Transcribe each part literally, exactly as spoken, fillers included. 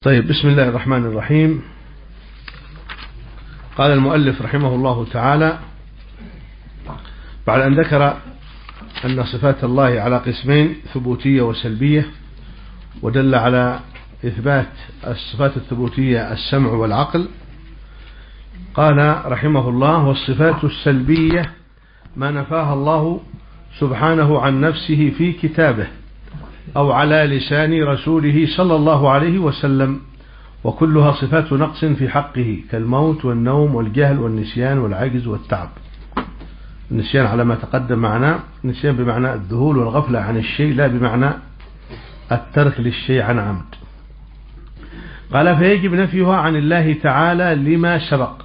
طيب، بسم الله الرحمن الرحيم. قال المؤلف رحمه الله تعالى بعد أن ذكر أن صفات الله على قسمين، ثبوتية وسلبية، ودل على إثبات الصفات الثبوتية السمع والعقل، قال رحمه الله: والصفات السلبية ما نفاها الله سبحانه عن نفسه في كتابه أو على لسان رسوله صلى الله عليه وسلم، وكلها صفات نقص في حقه، كالموت والنوم والجهل والنسيان والعجز والتعب. النسيان على ما تقدم معنا، النسيان بمعنى الذهول والغفلة عن الشيء، لا بمعنى الترك للشيء عن عمد. قال: فيجب نفيها عن الله تعالى لما سبق،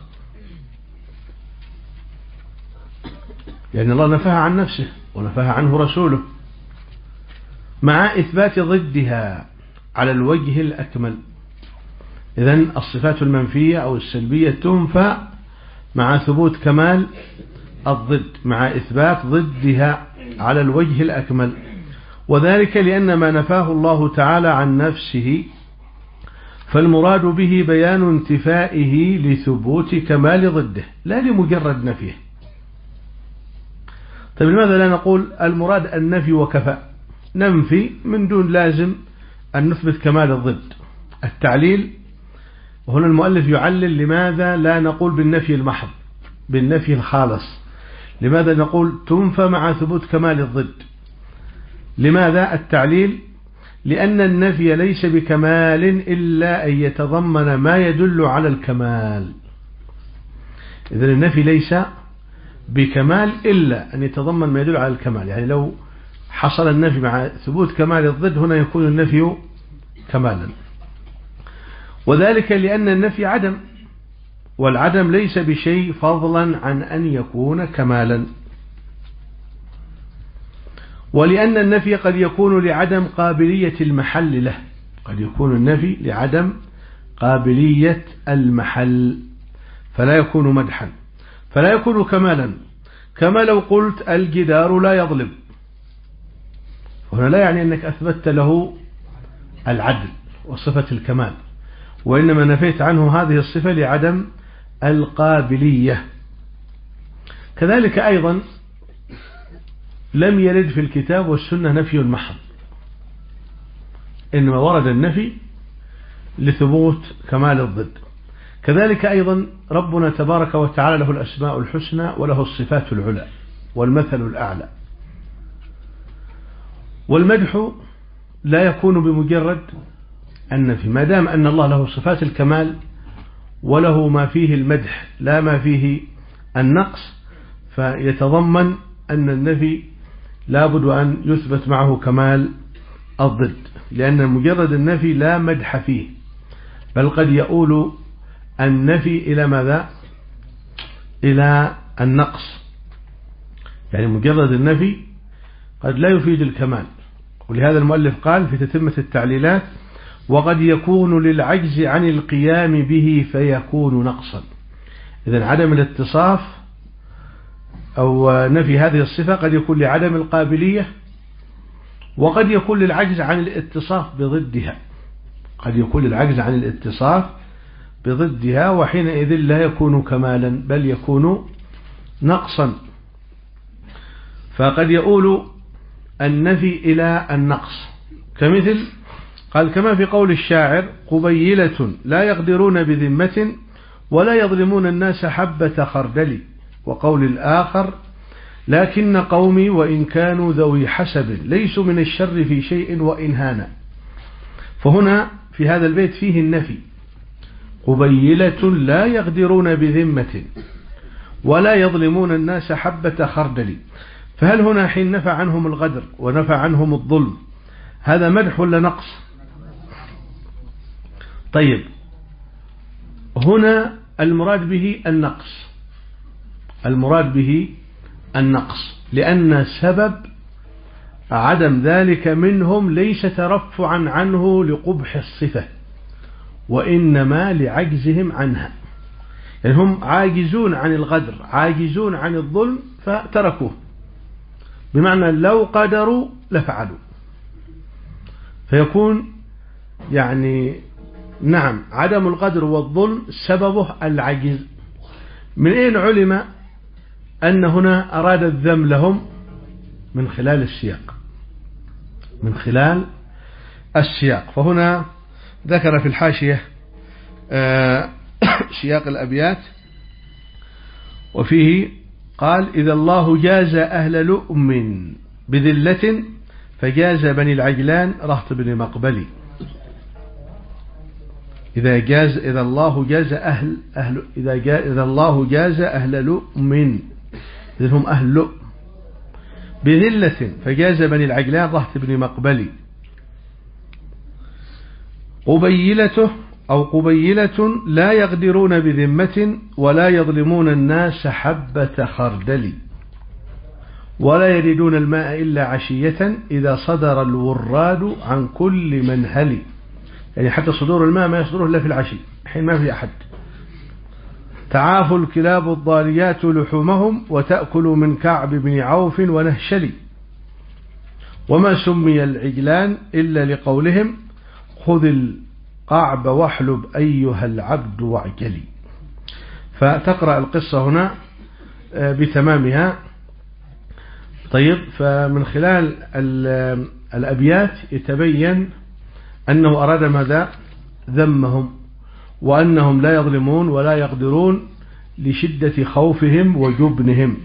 يعني الله نفاها عن نفسه ونفاها عنه رسوله، مع إثبات ضدها على الوجه الأكمل. إذن الصفات المنفية أو السلبية تنفى مع ثبوت كمال الضد، مع إثبات ضدها على الوجه الأكمل، وذلك لأن ما نفاه الله تعالى عن نفسه فالمراد به بيان انتفائه لثبوت كمال ضده، لا لمجرد نفيه. طيب، لماذا لا نقول المراد النفي وكفى؟ ننفي من دون لازم أن نثبت كمال الضد. التعليل، وهنا المؤلف يعلل لماذا لا نقول بالنفي المحض، بالنفي الخالص. لماذا نقول تنفى مع ثبوت كمال الضد؟ لماذا التعليل؟ لأن النفي ليس بكمال إلا أن يتضمن ما يدل على الكمال. إذن النفي ليس بكمال إلا أن يتضمن ما يدل على الكمال، يعني لو حصل النفي مع ثبوت كمال الضد هنا يكون النفي كمالا. وذلك لأن النفي عدم، والعدم ليس بشيء فضلا عن أن يكون كمالا. ولأن النفي قد يكون لعدم قابلية المحل له، قد يكون النفي لعدم قابلية المحل، فلا يكون مدحا، فلا يكون كمالا. كما لو قلت الجدار لا يظلم، هنا لا يعني أنك أثبتت له العدل وصفة الكمال، وإنما نفيت عنه هذه الصفة لعدم القابلية. كذلك أيضا لم يرد في الكتاب والسنة نفي محض، إنما ورد النفي لثبوت كمال الضد. كذلك أيضا ربنا تبارك وتعالى له الأسماء الحسنى وله الصفات العلى والمثل الأعلى، والمدح لا يكون بمجرد النفي، ما دام أن الله له صفات الكمال وله ما فيه المدح لا ما فيه النقص، فيتضمن أن النفي لابد أن يثبت معه كمال الضد، لأن مجرد النفي لا مدح فيه، بل قد يؤول النفي إلى ماذا؟ إلى النقص. يعني مجرد النفي قد لا يفيد الكمال، ولهذا المؤلف قال في تتمة التعليلات: وقد يكون للعجز عن القيام به فيكون نقصا. إذن عدم الاتصاف أو نفي هذه الصفة قد يكون لعدم القابلية، وقد يكون للعجز عن الاتصاف بضدها، قد يكون للعجز عن الاتصاف بضدها، وحينئذ لا يكون كمالا بل يكون نقصا. فقد يؤول النفي إلى النقص، كمثل قال كما في قول الشاعر: قبيلة لا يقدرون بذمة ولا يظلمون الناس حبة خردل. وقول الآخر: لكن قومي وإن كانوا ذوي حسب ليسوا من الشر في شيء وإن هانا. فهنا في هذا البيت فيه النفي: قبيلة لا يقدرون بذمة ولا يظلمون الناس حبة خردل. فهل هنا حين نفى عنهم الغدر ونفى عنهم الظلم هذا مدح ولا نقص؟ طيب، هنا المراد به النقص، المراد به النقص، لأن سبب عدم ذلك منهم ليس ترفعا عنه لقبح الصفة، وإنما لعجزهم عنها. يعني هم عاجزون عن الغدر، عاجزون عن الظلم، فتركوه، بمعنى لو قدروا لفعلوا. فيكون يعني نعم عدم القدر والظلم سببه العجز. من أين علم أن هنا أراد الذم لهم؟ من خلال السياق، من خلال السياق. فهنا ذكر في الحاشية سياق الأبيات، وفيه قال: إذا الله جاز أهل لؤم بذلة فجاز بني العجلان رهط بن مقبلي. إذا جاز إذا الله جاز أهل أهل إذا جاز إذا الله جاز أهل لؤم، إذا هم أهل لؤم بذلة فجاز بني العجلان رهط بن مقبلي. قبيلته أو قبيلة لا يغدرون بذمة ولا يظلمون الناس حبة خردل، ولا يريدون الماء إلا عشية إذا صدر الوراد عن كل منهل. يعني حتى صدور الماء ما يصدره إلا في العشي حين ما في أحد. تعاف الكلاب الضاليات لحومهم وتأكل من كعب بن عوف ونهشل، وما سمي العجلان إلا لقولهم خذ القعب واحلب أيها العبد واعجلي. فتقرأ القصة هنا بتمامها. طيب، فمن خلال الأبيات يتبين أنه أراد ماذا؟ ذمهم، وأنهم لا يظلمون ولا يقدرون لشدة خوفهم وجبنهم.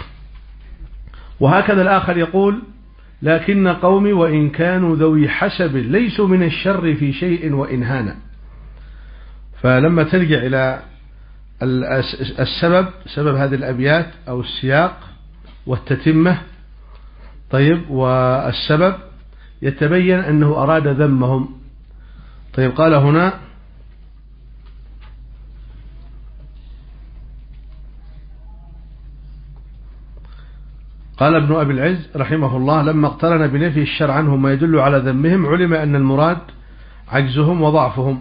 وهكذا الآخر يقول: لكن قومي وإن كانوا ذوي حسب ليسوا من الشر في شيء وإن هانا. فلما ترجع إلى السبب، سبب هذه الأبيات أو السياق والتتمة، طيب، والسبب يتبين أنه أراد ذمهم. طيب، قال هنا: قال ابن أبي العز رحمه الله: لما اقترن بنفي الشرع عنهم ما يدل على ذمهم علم أن المراد عجزهم وضعفهم.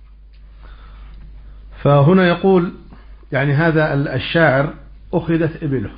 فهنا يقول يعني هذا الشاعر أخذت إبله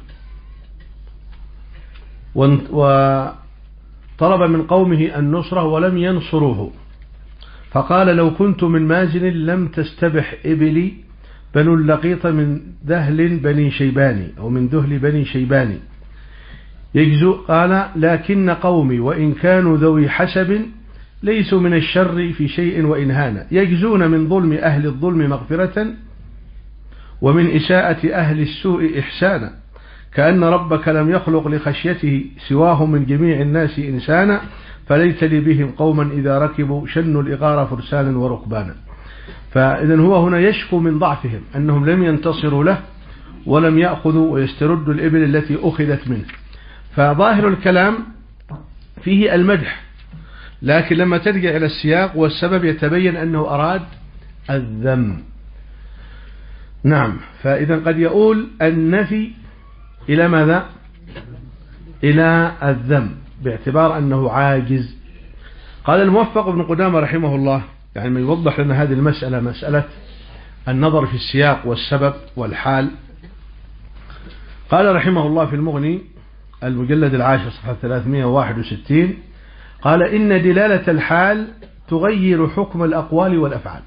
وطلب من قومه النصرة ولم ينصروه، فقال: لو كنت من مازن لم تستبح إبلي بنو اللقيط من ذهل بني شيباني أو من ذهل بني شيباني يجزو. قال: لكن قومي وإن كانوا ذوي حسب ليسوا من الشر في شيء وإن هانا، يجزون من ظلم أهل الظلم مغفرة ومن إساءة أهل السوء إحسانا، كأن ربك لم يخلق لخشيته سواه من جميع الناس إنسانا، فليس لي بهم قوما إذا ركبوا شنوا الإغار فرسانا وركبانا. فإذن هو هنا يشكو من ضعفهم أنهم لم ينتصروا له ولم يأخذوا ويستردوا الإبل التي أخذت منه. فظاهر الكلام فيه المدح، لكن لما ترجع إلى السياق والسبب يتبين أنه أراد الذم. نعم، فإذا قد يؤول النفي إلى ماذا؟ إلى الذم باعتبار أنه عاجز. قال الموفق ابن قدامة رحمه الله، يعني ما يوضح لنا هذه المسألة، مسألة النظر في السياق والسبب والحال. قال رحمه الله في المغني المجلد العاشر صفحة ثلاثمائة وواحد وستين: قال: إن دلالة الحال تغير حكم الأقوال والأفعال.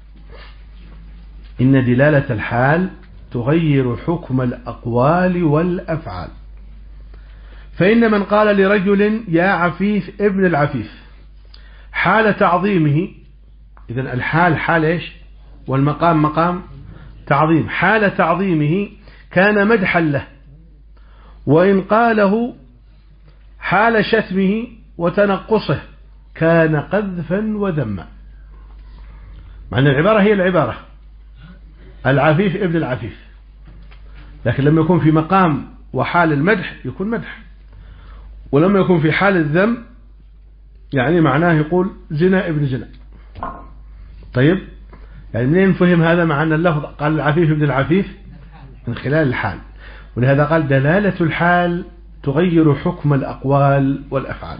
إن دلالة الحال تغير حكم الأقوال والأفعال. فإن من قال لرجل يا عفيف ابن العفيف حال تعظيمه، إذن الحال حال إيش؟ والمقام مقام تعظيم. حال تعظيمه كان مدحا له، وإن قاله حال شتمه وتنقصه كان قذفا وذما. معنى العبارة هي العبارة العفيف ابن العفيف، لكن لما يكون في مقام وحال المدح يكون مدح، ولما يكون في حال الذم يعني معناه يقول زنا ابن زنا. طيب، يعني منين فهم هذا؟ مع أن اللفظ قال العفيف ابن العفيف من خلال الحال، ولهذا قال دلالة الحال تغير حكم الأقوال والأفعال.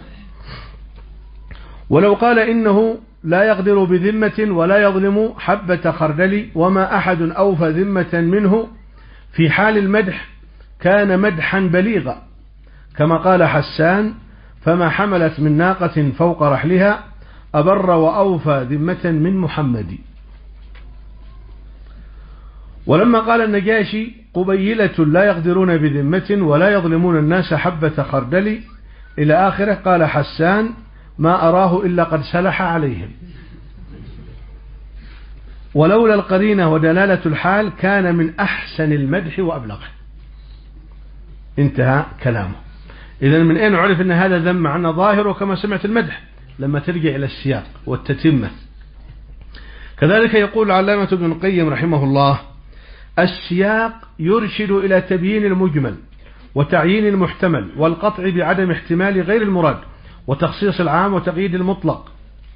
ولو قال إنه لا يقدر بذمة ولا يظلم حبة خردل وما أحد أوفى ذمة منه في حال المدح كان مدحا بليغا، كما قال حسان: فما حملت من ناقة فوق رحلها أبر وأوفى ذمة من محمد. ولما قال النجاشي قبيلة لا يقدرون بذمة ولا يظلمون الناس حبة خردل إلى آخره، قال حسان ما أراه إلا قد سلح عليهم. ولولا القرينة ودلالة الحال كان من أحسن المدح وأبلغه. انتهى كلامه. إذن من أين نعرف أن هذا ذم؟ معنا ظاهر، وكما سمعت المدح لما ترجع إلى السياق والتتمة. كذلك يقول العلامة ابن القيم رحمه الله: السياق يرشد إلى تبيين المجمل وتعيين المحتمل والقطع بعدم احتمال غير المراد وتخصيص العام وتقييد المطلق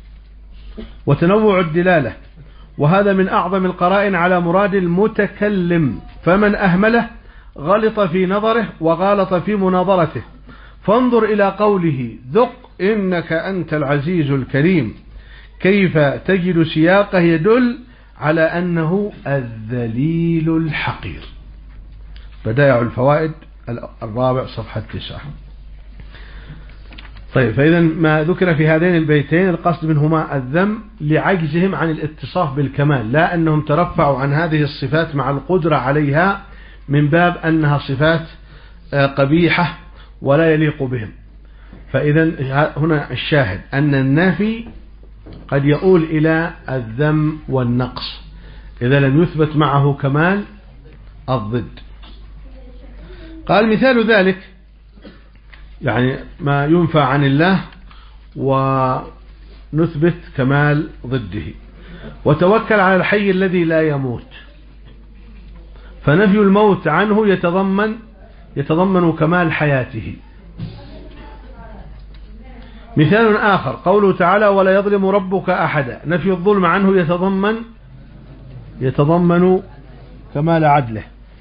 وتنوع الدلالة، وهذا من أعظم القرائن على مراد المتكلم، فمن أهمله غلط في نظره وغالط في مناظرته. فانظر إلى قوله ذق إنك أنت العزيز الكريم، كيف تجد سياقه يدل على أنه الذليل الحقير. بدائع الفوائد الرابع صفحة تسعة. طيب، فإذا ما ذكر في هذين البيتين القصد منهما الذم لعجزهم عن الاتصاف بالكمال، لا أنهم ترفعوا عن هذه الصفات مع القدرة عليها من باب أنها صفات قبيحة ولا يليق بهم. فإذا هنا الشاهد أن النافي قد يؤول إلى الذم والنقص إذا لم يثبت معه كمال الضد. قال مثال ذلك يعني ما ينفى عن الله ونثبت كمال ضده. وتوكل على الحي الذي لا يموت، فنفي الموت عنه يتضمن يتضمن كمال حياته. مثال آخر قوله تعالى ولا يظلم ربك أحدا، نفي الظلم عنه يتضمن يتضمن كمال عدله.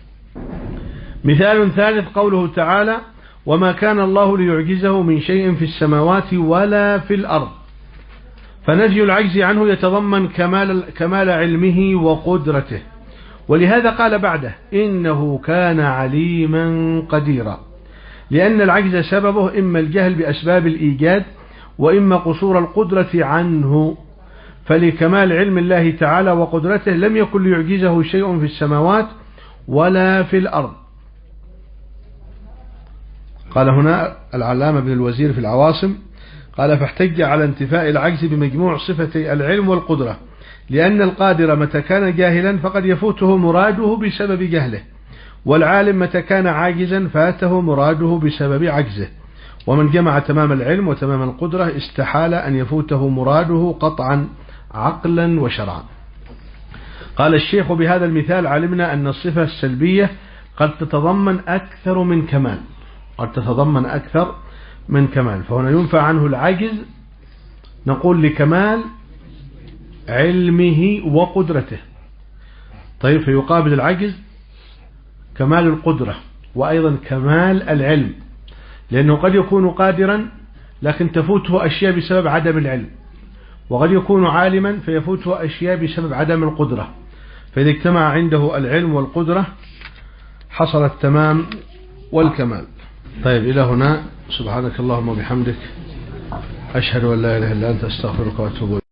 مثال ثالث قوله تعالى وما كان الله ليعجزه من شيء في السماوات ولا في الأرض، فنفي العجز عنه يتضمن كمال, كمال علمه وقدرته. ولهذا قال بعده إنه كان عليما قديرا، لأن العجز سببه إما الجهل بأسباب الإيجاد وإما قصور القدرة عنه، فلكمال علم الله تعالى وقدرته لم يكن ليعجزه شيء في السماوات ولا في الأرض. قال هنا العلامة ابن الوزير في العواصم قال فاحتج على انتفاء العجز بمجموع صفتي العلم والقدرة، لأن القادر متى كان جاهلا فقد يفوته مراده بسبب جهله، والعالم متى كان عاجزا فاته مراده بسبب عجزه، ومن جمع تمام العلم وتمام القدرة استحال أن يفوته مراده قطعا عقلا وشرعا. قال الشيخ بهذا المثال علمنا أن الصفة السلبية قد تتضمن أكثر من كمال قد تتضمن أكثر من كمال فهنا ينفى عنه العجز نقول لكمال علمه وقدرته. طيب، فيقابل العجز كمال القدرة وأيضا كمال العلم، لأنه قد يكون قادرا لكن تفوته أشياء بسبب عدم العلم، وقد يكون عالما فيفوته أشياء بسبب عدم القدرة، فإذا اجتمع عنده العلم والقدرة حصل التمام والكمال. طيب، إلى هنا سبحانك اللهم وبحمدك أشهد أن لا إله إلا أنت أستغفرك وأتوب إليك.